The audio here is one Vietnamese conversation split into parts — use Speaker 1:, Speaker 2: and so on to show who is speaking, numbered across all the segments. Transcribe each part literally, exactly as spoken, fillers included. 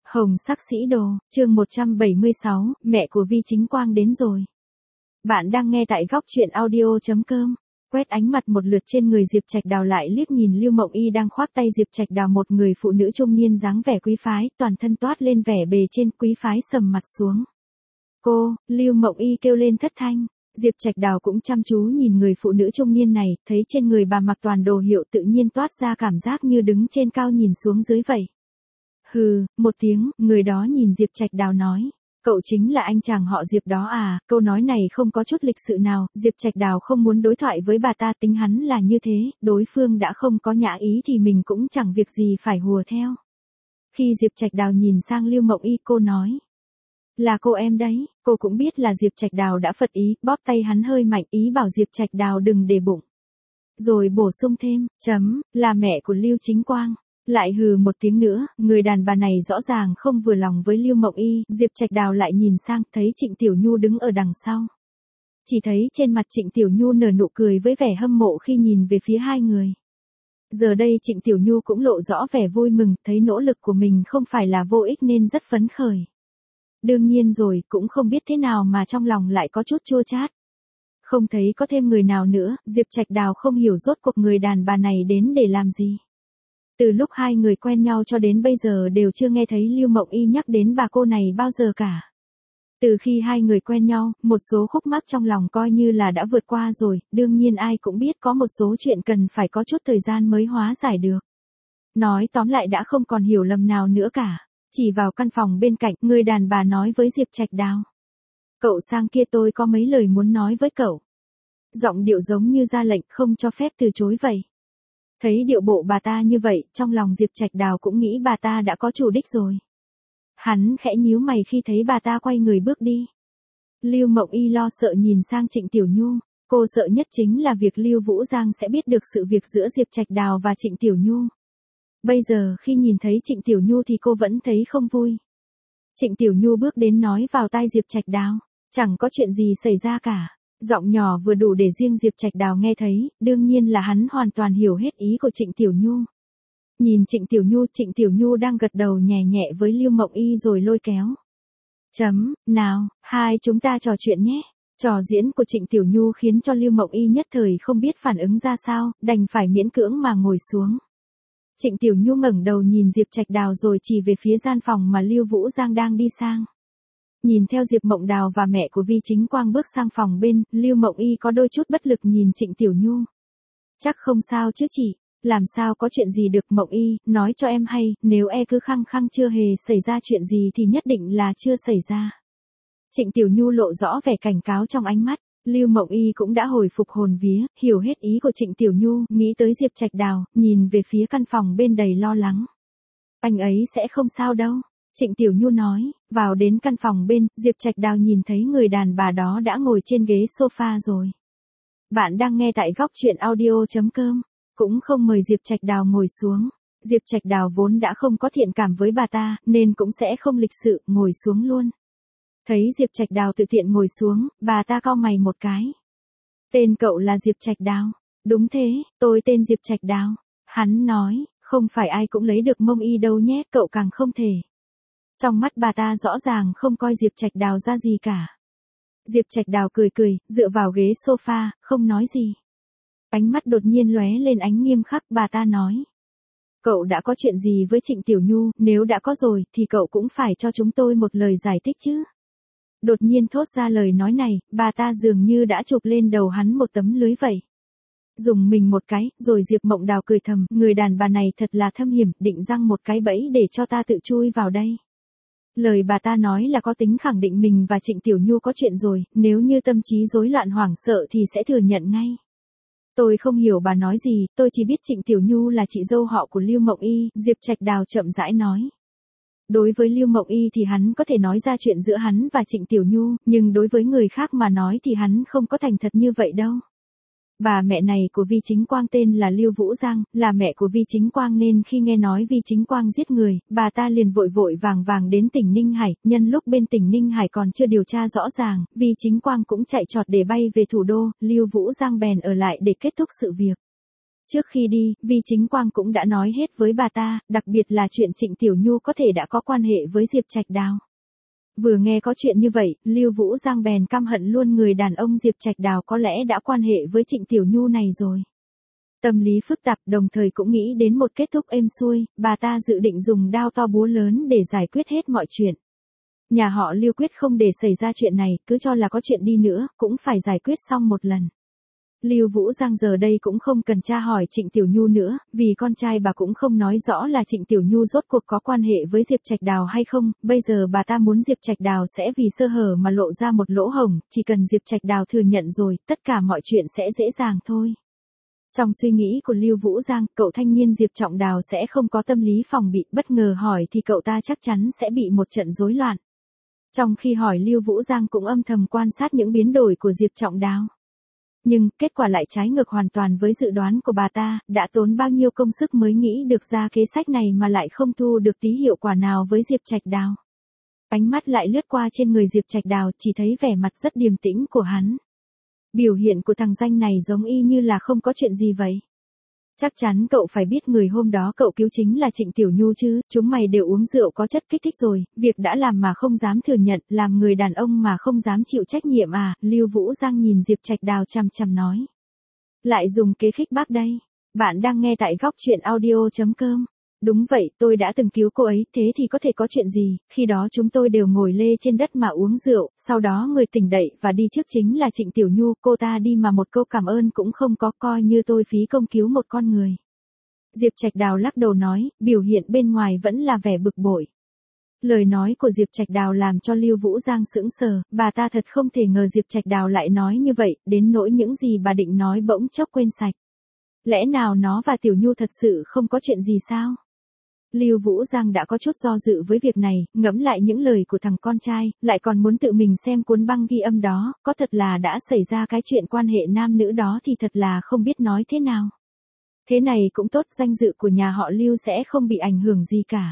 Speaker 1: Hồng sắc sĩ đồ, chương một trăm bảy mươi sáu, mẹ của Vi Chính Quang đến rồi. Bạn đang nghe tại góc truyện audio chấm com. Quét ánh mặt một lượt trên người Diệp Trạch Đào lại liếc nhìn Lưu Mộng Y đang khoác tay Diệp Trạch Đào, một người phụ nữ trung niên dáng vẻ quý phái, toàn thân toát lên vẻ bề trên, quý phái sầm mặt xuống. Cô, Lưu Mộng Y kêu lên thất thanh. Diệp Trạch Đào cũng chăm chú nhìn người phụ nữ trung niên này, thấy trên người bà mặc toàn đồ hiệu, tự nhiên toát ra cảm giác như đứng trên cao nhìn xuống dưới vậy. Hừ, một tiếng, người đó nhìn Diệp Trạch Đào nói. Cậu chính là anh chàng họ Diệp đó à? Câu nói này không có chút lịch sự nào, Diệp Trạch Đào không muốn đối thoại với bà ta, tính hắn là như thế, đối phương đã không có nhã ý thì mình cũng chẳng việc gì phải hùa theo. Khi Diệp Trạch Đào nhìn sang Lưu Mộng Y, cô nói. Là cô em đấy. Cô cũng biết là Diệp Trạch Đào đã phật ý, bóp tay hắn hơi mạnh, ý bảo Diệp Trạch Đào đừng để bụng. Rồi bổ sung thêm, chấm, là mẹ của Lưu Chính Quang. Lại hừ một tiếng nữa, người đàn bà này rõ ràng không vừa lòng với Lưu Mộng Y, Diệp Trạch Đào lại nhìn sang, thấy Trịnh Tiểu Nhu đứng ở đằng sau. Chỉ thấy trên mặt Trịnh Tiểu Nhu nở nụ cười với vẻ hâm mộ khi nhìn về phía hai người. Giờ đây Trịnh Tiểu Nhu cũng lộ rõ vẻ vui mừng, thấy nỗ lực của mình không phải là vô ích nên rất phấn khởi. Đương nhiên rồi, cũng không biết thế nào mà trong lòng lại có chút chua chát. Không thấy có thêm người nào nữa, Diệp Trạch Đào không hiểu rốt cuộc người đàn bà này đến để làm gì. Từ lúc hai người quen nhau cho đến bây giờ đều chưa nghe thấy Lưu Mộng Y nhắc đến bà cô này bao giờ cả. Từ khi hai người quen nhau, một số khúc mắc trong lòng coi như là đã vượt qua rồi, đương nhiên ai cũng biết có một số chuyện cần phải có chút thời gian mới hóa giải được. Nói tóm lại đã không còn hiểu lầm nào nữa cả. Chỉ vào căn phòng bên cạnh, người đàn bà nói với Diệp Trạch Đào. Cậu sang kia, tôi có mấy lời muốn nói với cậu. Giọng điệu giống như ra lệnh, không cho phép từ chối vậy. Thấy điệu bộ bà ta như vậy, trong lòng Diệp Trạch Đào cũng nghĩ bà ta đã có chủ đích rồi. Hắn khẽ nhíu mày khi thấy bà ta quay người bước đi. Lưu Mộng Y lo sợ nhìn sang Trịnh Tiểu Nhu, cô sợ nhất chính là việc Lưu Vũ Giang sẽ biết được sự việc giữa Diệp Trạch Đào và Trịnh Tiểu Nhu. Bây giờ khi nhìn thấy Trịnh Tiểu Nhu thì cô vẫn thấy không vui. Trịnh Tiểu Nhu bước đến nói vào tai Diệp Trạch Đào, chẳng có chuyện gì xảy ra cả. Giọng nhỏ vừa đủ để riêng Diệp Trạch Đào nghe thấy, đương nhiên là hắn hoàn toàn hiểu hết ý của Trịnh Tiểu Nhu. Nhìn Trịnh Tiểu Nhu, Trịnh Tiểu Nhu đang gật đầu nhẹ nhẹ với Lưu Mộng Y rồi lôi kéo. Chấm, nào, hai chúng ta trò chuyện nhé. Trò diễn của Trịnh Tiểu Nhu khiến cho Lưu Mộng Y nhất thời không biết phản ứng ra sao, đành phải miễn cưỡng mà ngồi xuống. Trịnh Tiểu Nhu ngẩng đầu nhìn Diệp Trạch Đào rồi chỉ về phía gian phòng mà Lưu Vũ Giang đang đi sang. Nhìn theo Diệp Mộng Đào và mẹ của Vi Chính Quang bước sang phòng bên, Lưu Mộng Y có đôi chút bất lực nhìn Trịnh Tiểu Nhu. Chắc không sao chứ chị, làm sao có chuyện gì được Mộng Y, nói cho em hay, nếu e cứ khăng khăng chưa hề xảy ra chuyện gì thì nhất định là chưa xảy ra. Trịnh Tiểu Nhu lộ rõ vẻ cảnh cáo trong ánh mắt. Lưu Mộng Y cũng đã hồi phục hồn vía, hiểu hết ý của Trịnh Tiểu Nhu, nghĩ tới Diệp Trạch Đào, nhìn về phía căn phòng bên đầy lo lắng. Anh ấy sẽ không sao đâu. Trịnh Tiểu Nhu nói, vào đến căn phòng bên, Diệp Trạch Đào nhìn thấy người đàn bà đó đã ngồi trên ghế sofa rồi. Bạn đang nghe tại góc truyện audio chấm com, cũng không mời Diệp Trạch Đào ngồi xuống. Diệp Trạch Đào vốn đã không có thiện cảm với bà ta, nên cũng sẽ không lịch sự, ngồi xuống luôn. Thấy Diệp Trạch Đào tự tiện ngồi xuống, bà ta cau mày một cái. Tên cậu là Diệp Trạch Đào? Đúng thế, tôi tên Diệp Trạch Đào. Hắn nói, không phải ai cũng lấy được Mộng Y đâu nhé, cậu càng không thể. Trong mắt bà ta rõ ràng không coi Diệp Trạch Đào ra gì cả. Diệp Trạch Đào cười cười, dựa vào ghế sofa, không nói gì. Ánh mắt đột nhiên lóe lên ánh nghiêm khắc, bà ta nói. Cậu đã có chuyện gì với Trịnh Tiểu Nhu, nếu đã có rồi, thì cậu cũng phải cho chúng tôi một lời giải thích chứ. Đột nhiên thốt ra lời nói này, bà ta dường như đã chụp lên đầu hắn một tấm lưới vậy. Dùng mình một cái, rồi Diệp Mộng Đào cười thầm, người đàn bà này thật là thâm hiểm, định răng một cái bẫy để cho ta tự chui vào đây. Lời bà ta nói là có tính khẳng định mình và Trịnh Tiểu Nhu có chuyện rồi, nếu như tâm trí rối loạn hoảng sợ thì sẽ thừa nhận ngay. Tôi không hiểu bà nói gì, tôi chỉ biết Trịnh Tiểu Nhu là chị dâu họ của Lưu Mộng Y, Diệp Trạch Đào chậm rãi nói. Đối với Lưu Mộng Y thì hắn có thể nói ra chuyện giữa hắn và Trịnh Tiểu Nhu, nhưng đối với người khác mà nói thì hắn không có thành thật như vậy đâu. Bà mẹ này của Vi Chính Quang tên là Lưu Vũ Giang, là mẹ của Vi Chính Quang nên khi nghe nói Vi Chính Quang giết người, bà ta liền vội vội vàng vàng đến tỉnh Ninh Hải, nhân lúc bên tỉnh Ninh Hải còn chưa điều tra rõ ràng, Vi Chính Quang cũng chạy trọt để bay về thủ đô, Lưu Vũ Giang bèn ở lại để kết thúc sự việc. Trước khi đi, Vi Chính Quang cũng đã nói hết với bà ta, đặc biệt là chuyện Trịnh Tiểu Nhu có thể đã có quan hệ với Diệp Trạch Đào. Vừa nghe có chuyện như vậy, Lưu Vũ Giang bèn căm hận luôn người đàn ông Diệp Trạch Đào có lẽ đã quan hệ với Trịnh Tiểu Nhu này rồi. Tâm lý phức tạp, đồng thời cũng nghĩ đến một kết thúc êm xuôi, bà ta dự định dùng đao to búa lớn để giải quyết hết mọi chuyện. Nhà họ Lưu quyết không để xảy ra chuyện này, cứ cho là có chuyện đi nữa, cũng phải giải quyết xong một lần. Lưu Vũ Giang giờ đây cũng không cần tra hỏi Trịnh Tiểu Nhu nữa, vì con trai bà cũng không nói rõ là Trịnh Tiểu Nhu rốt cuộc có quan hệ với Diệp Trạch Đào hay không, bây giờ bà ta muốn Diệp Trạch Đào sẽ vì sơ hở mà lộ ra một lỗ hổng, chỉ cần Diệp Trạch Đào thừa nhận rồi, tất cả mọi chuyện sẽ dễ dàng thôi. Trong suy nghĩ của Lưu Vũ Giang, cậu thanh niên Diệp Trọng Đào sẽ không có tâm lý phòng bị, bất ngờ hỏi thì cậu ta chắc chắn sẽ bị một trận rối loạn. Trong khi hỏi, Lưu Vũ Giang cũng âm thầm quan sát những biến đổi của Diệp Trọng Đào. Nhưng, kết quả lại trái ngược hoàn toàn với dự đoán của bà ta, đã tốn bao nhiêu công sức mới nghĩ được ra kế sách này mà lại không thu được tí hiệu quả nào với Diệp Trạch Đào. Ánh mắt lại lướt qua trên người Diệp Trạch Đào, chỉ thấy vẻ mặt rất điềm tĩnh của hắn. Biểu hiện của thằng danh này giống y như là không có chuyện gì vậy. Chắc chắn cậu phải biết người hôm đó cậu cứu chính là Trịnh Tiểu Nhu chứ, chúng mày đều uống rượu có chất kích thích rồi, việc đã làm mà không dám thừa nhận, làm người đàn ông mà không dám chịu trách nhiệm à, Lưu Vũ Giang nhìn Diệp Trạch Đào chằm chằm nói. Lại dùng kế khích bác đây. Bạn đang nghe tại góc truyện audio chấm com. Đúng vậy, tôi đã từng cứu cô ấy, thế thì có thể có chuyện gì, khi đó chúng tôi đều ngồi lê trên đất mà uống rượu, sau đó người tỉnh dậy và đi trước chính là Trịnh Tiểu Nhu, cô ta đi mà một câu cảm ơn cũng không có, coi như tôi phí công cứu một con người. Diệp Trạch Đào lắc đầu nói, biểu hiện bên ngoài vẫn là vẻ bực bội. Lời nói của Diệp Trạch Đào làm cho Lưu Vũ Giang sững sờ, bà ta thật không thể ngờ Diệp Trạch Đào lại nói như vậy, đến nỗi những gì bà định nói bỗng chốc quên sạch. Lẽ nào nó và Tiểu Nhu thật sự không có chuyện gì sao? Lưu Vũ Giang đã có chút do dự với việc này, ngẫm lại những lời của thằng con trai, lại còn muốn tự mình xem cuốn băng ghi âm đó, có thật là đã xảy ra cái chuyện quan hệ nam nữ đó thì thật là không biết nói thế nào. Thế này cũng tốt, danh dự của nhà họ Lưu sẽ không bị ảnh hưởng gì cả.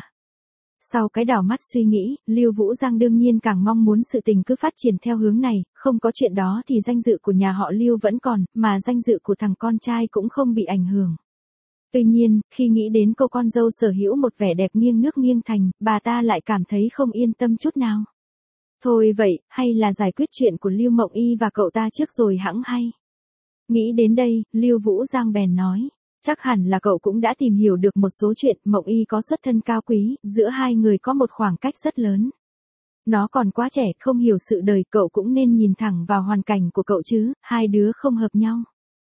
Speaker 1: Sau cái đảo mắt suy nghĩ, Lưu Vũ Giang đương nhiên càng mong muốn sự tình cứ phát triển theo hướng này, không có chuyện đó thì danh dự của nhà họ Lưu vẫn còn, mà danh dự của thằng con trai cũng không bị ảnh hưởng. Tuy nhiên, khi nghĩ đến cô con dâu sở hữu một vẻ đẹp nghiêng nước nghiêng thành, bà ta lại cảm thấy không yên tâm chút nào. Thôi vậy, hay là giải quyết chuyện của Lưu Mộng Y và cậu ta trước rồi hẵng hay. Nghĩ đến đây, Lưu Vũ Giang bèn nói, chắc hẳn là cậu cũng đã tìm hiểu được một số chuyện, Mộng Y có xuất thân cao quý, giữa hai người có một khoảng cách rất lớn. Nó còn quá trẻ, không hiểu sự đời, cậu cũng nên nhìn thẳng vào hoàn cảnh của cậu chứ, hai đứa không hợp nhau.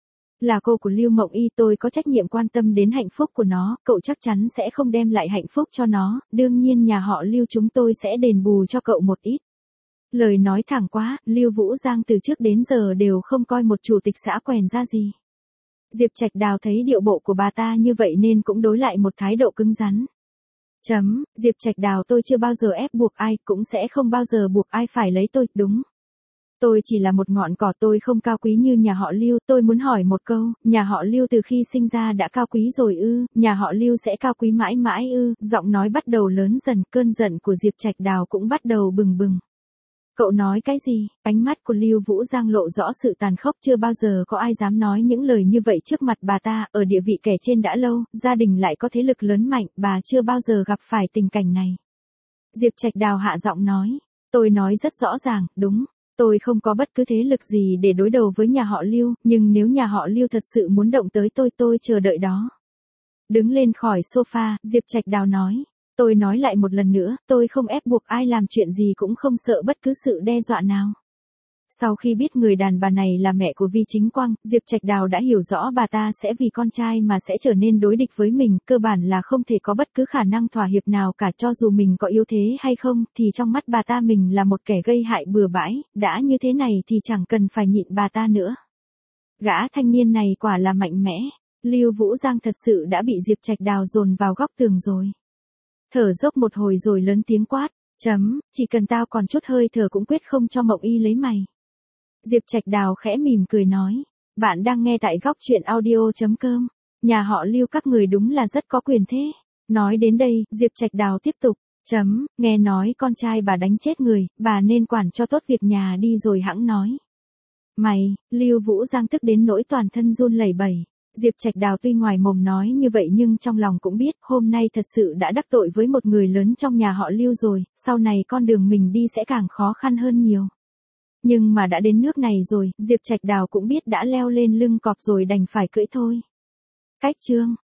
Speaker 1: Là cô của Lưu Mộng Y, tôi có trách nhiệm quan tâm đến hạnh phúc của nó, cậu chắc chắn sẽ không đem lại hạnh phúc cho nó, đương nhiên nhà họ Lưu chúng tôi sẽ đền bù cho cậu một ít. Lời nói thẳng quá, Lưu Vũ Giang từ trước đến giờ đều không coi một chủ tịch xã quèn ra gì. Diệp Trạch Đào thấy điệu bộ của bà ta như vậy nên cũng đối lại một thái độ cứng rắn. Chấm, Diệp Trạch Đào, tôi chưa bao giờ ép buộc ai, cũng sẽ không bao giờ buộc ai phải lấy tôi, đúng. Tôi chỉ là một ngọn cỏ, tôi không cao quý như nhà họ Lưu, tôi muốn hỏi một câu, nhà họ Lưu từ khi sinh ra đã cao quý rồi ư, nhà họ Lưu sẽ cao quý mãi mãi ư, giọng nói bắt đầu lớn dần, cơn giận của Diệp Trạch Đào cũng bắt đầu bừng bừng. Cậu nói cái gì? Ánh mắt của Lưu Vũ Giang lộ rõ sự tàn khốc, chưa bao giờ có ai dám nói những lời như vậy trước mặt bà ta, ở địa vị kẻ trên đã lâu, gia đình lại có thế lực lớn mạnh, bà chưa bao giờ gặp phải tình cảnh này. Diệp Trạch Đào hạ giọng nói, tôi nói rất rõ ràng, đúng. Tôi không có bất cứ thế lực gì để đối đầu với nhà họ Lưu, nhưng nếu nhà họ Lưu thật sự muốn động tới tôi, tôi chờ đợi đó. Đứng lên khỏi sofa, Diệp Trạch Đào nói, tôi nói lại một lần nữa, tôi không ép buộc ai làm chuyện gì, cũng không sợ bất cứ sự đe dọa nào. Sau khi biết người đàn bà này là mẹ của Vi Chính Quang, Diệp Trạch Đào đã hiểu rõ bà ta sẽ vì con trai mà sẽ trở nên đối địch với mình, cơ bản là không thể có bất cứ khả năng thỏa hiệp nào cả, cho dù mình có yếu thế hay không, thì trong mắt bà ta mình là một kẻ gây hại bừa bãi, đã như thế này thì chẳng cần phải nhịn bà ta nữa. Gã thanh niên này quả là mạnh mẽ, Lưu Vũ Giang thật sự đã bị Diệp Trạch Đào dồn vào góc tường rồi. Thở dốc một hồi rồi lớn tiếng quát, chấm, chỉ cần tao còn chút hơi thở cũng quyết không cho Mộng Y lấy mày. Diệp Trạch Đào khẽ mỉm cười nói, bạn đang nghe tại góc truyện audio chấm com, nhà họ Lưu các người đúng là rất có quyền thế. Nói đến đây, Diệp Trạch Đào tiếp tục, chấm, nghe nói con trai bà đánh chết người, bà nên quản cho tốt việc nhà đi rồi hẵng nói. Mày, Lưu Vũ Giang tức đến nỗi toàn thân run lẩy bẩy. Diệp Trạch Đào tuy ngoài mồm nói như vậy nhưng trong lòng cũng biết hôm nay thật sự đã đắc tội với một người lớn trong nhà họ Lưu rồi, sau này con đường mình đi sẽ càng khó khăn hơn nhiều. Nhưng mà đã đến nước này rồi, Diệp Trạch Đào cũng biết đã leo lên lưng cọp rồi đành phải cưỡi thôi. Cách chương